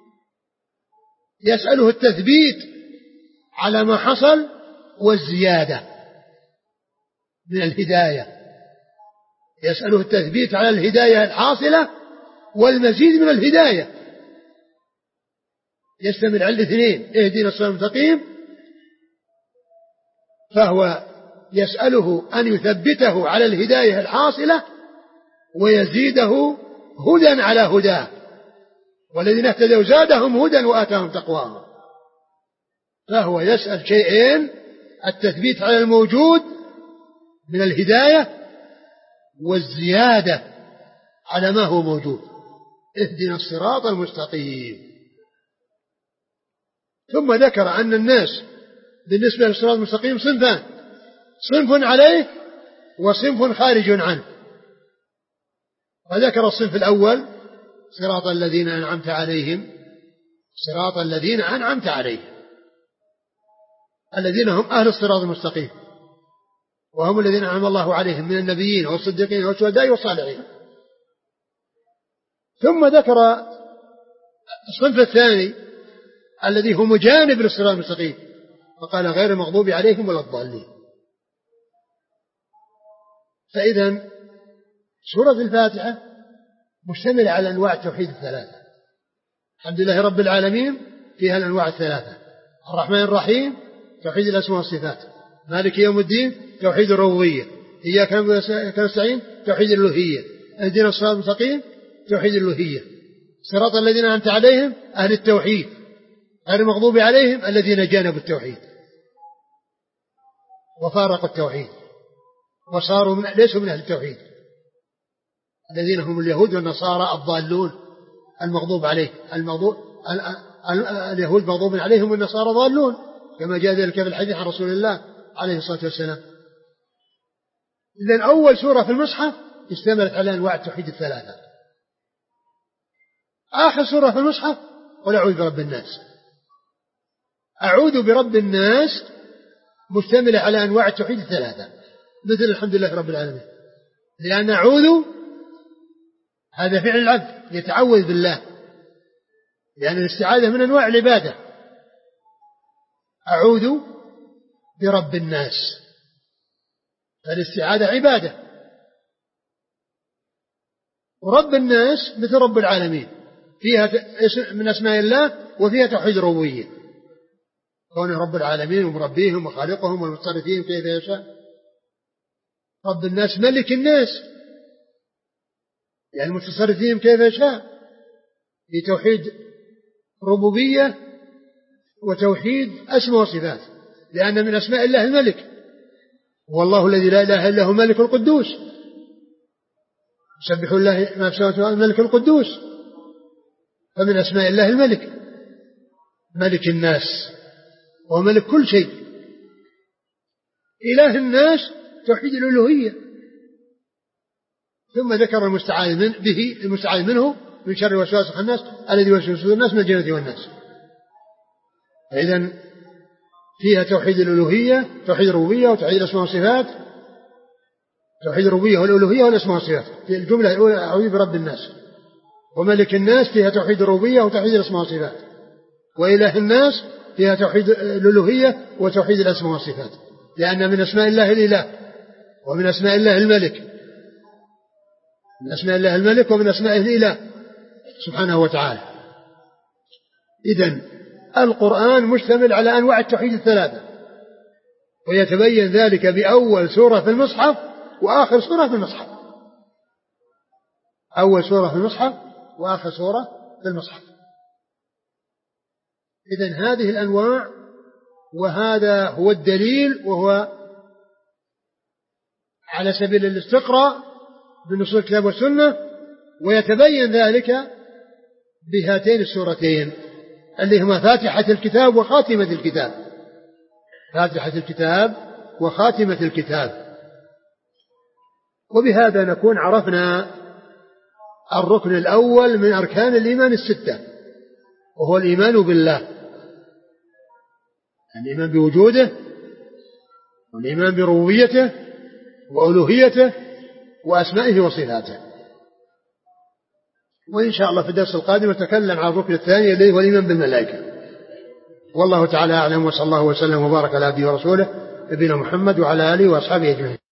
يسأله التثبيت على ما حصل والزيادة من الهداية، يسأله التثبيت على الهداية الحاصلة والمزيد من الهداية، يشتمل على الاثنين، اهدنا الصراط المستقيم، فهو يسأله أن يثبته على الهداية الحاصلة ويزيده هدى على هداه، والذين اهتدوا زادهم هدى وآتاهم تقواهم. فهو يسأل شيئين: التثبيت على الموجود من الهداية، والزيادة على ما هو موجود، اهدنا الصراط المستقيم. ثم ذكر أن الناس بالنسبة للصراط المستقيم صنفان: صنف عليه وصنف خارج عنه. فذكر الصنف الأول: صراط الذين أنعمت عليهم، صراط الذين أنعمت عليهم، الذين هم أهل الصراط المستقيم، وهم الذين أنعم الله عليهم من النبيين والصديقين والشهداء والصالحين. ثم ذكر الصنف الثاني الذي هو مجانب للصراط المستقيم، فقال: غير المغضوب عليهم ولا الضالين. فإذا سورة الفاتحة مشتملة على أنواع التوحيد الثلاثة. الحمد لله رب العالمين فيها الأنواع الثلاثة: الرحمن الرحيم توحيد الأسماء والصفات، مالك يوم الدين توحيد الربوبية، إياك نعبد وإياك نستعين توحيد الألوهية، اهدنا الصراط المستقيم توحيد الألوهية، صراط الذين أنعمت عليهم أهل التوحيد، غير المغضوب عليهم الذين جانبوا التوحيد وفارقوا التوحيد وصاروا من ليسوا من أهل التوحيد، الذين هم اليهود والنصارى الضالون المغضوب عليه المغضوب اليهود مغضوب عليهم والنصارى ضالون، كما جاء ذلك في الحديث عن رسول الله عليه الصلاة والسلام. إذن أول سورة في المصحف اشتملت على أنواع التوحيد الثلاثة. آخر سورة في المصحف: قل أعوذ برب الناس. أعوذ برب الناس مشتملة على أنواع التوحيد الثلاثة، مثل الحمد لله رب العالمين، لأن أعوذ هذا فعل العبد يتعوذ بالله، لأن الاستعاذة من أنواع العبادة. أعوذ برب الناس، فالاستعاذة عبادة. ورب الناس مثل رب العالمين، فيها من أسماء الله وفيها توحيد الربوبية، كونه رب العالمين ومربيهم وخالقهم والمتصرفين كيف يشاء. رب الناس ملك الناس، يعني المتصرفين كيف يشاء، في توحيد ربوبية وتوحيد أسماء وصفات، لأن من أسماء الله الملك، والله الذي لا إله إلا هو الملك القدوس، يسبح الله ما في السماوات والأرض الملك القدوس، فمن أسماء الله الملك، ملك الناس وملك كل شيء. إله الناس توحيد الألوهية. ثم ذكر المستعاذ من به المستعاذ منه من شر وسواس الناس الذي يوسوس في صدور الناس من الجنة والناس. إذن فيها توحيد الألوهية، توحيد الربوبية وتوحيد الأسماء والصفات، توحيد الربوبية والألوهية والأسماء والصفات. في الجملة الأولى أعوذ برب الناس، وملك الناس فيها توحيد الربوبية وتوحيد الأسماء والصفات، وإله الناس فيها توحيد الألوهية وتوحيد الأسماء والصفات، لأن من أسماء الله الإله، ومن أسماء الله الملك، من أسماء الله الملك ومن أسمائه الإله سبحانه وتعالى. إذن القرآن مشتمل على أنواع التوحيد الثلاثة، ويتبين ذلك بأول سورة في المصحف وآخر سورة في المصحف، أول سورة في المصحف وآخر سورة في المصحف. إذن هذه الأنواع، وهذا هو الدليل، وهو على سبيل الاستقراء بنصوص الكتاب والسنة، ويتبين ذلك بهاتين السورتين اللي هما فاتحة الكتاب وخاتمة الكتاب، فاتحة الكتاب وخاتمة الكتاب. وبهذا نكون عرفنا الركن الأول من أركان الإيمان الستة، وهو الإيمان بالله، الإيمان بوجوده، والإيمان بربوبيته وألوهيته وأسمائه وصفاته. وإن شاء الله في الدرس القادم نتكلم عن الركن الثاني الذي هو الإيمان بالملائكة. والله تعالى أعلم، وصلى الله وسلم وبارك على عبده ورسوله نبينا محمد وعلى آله وأصحابه أجمعين.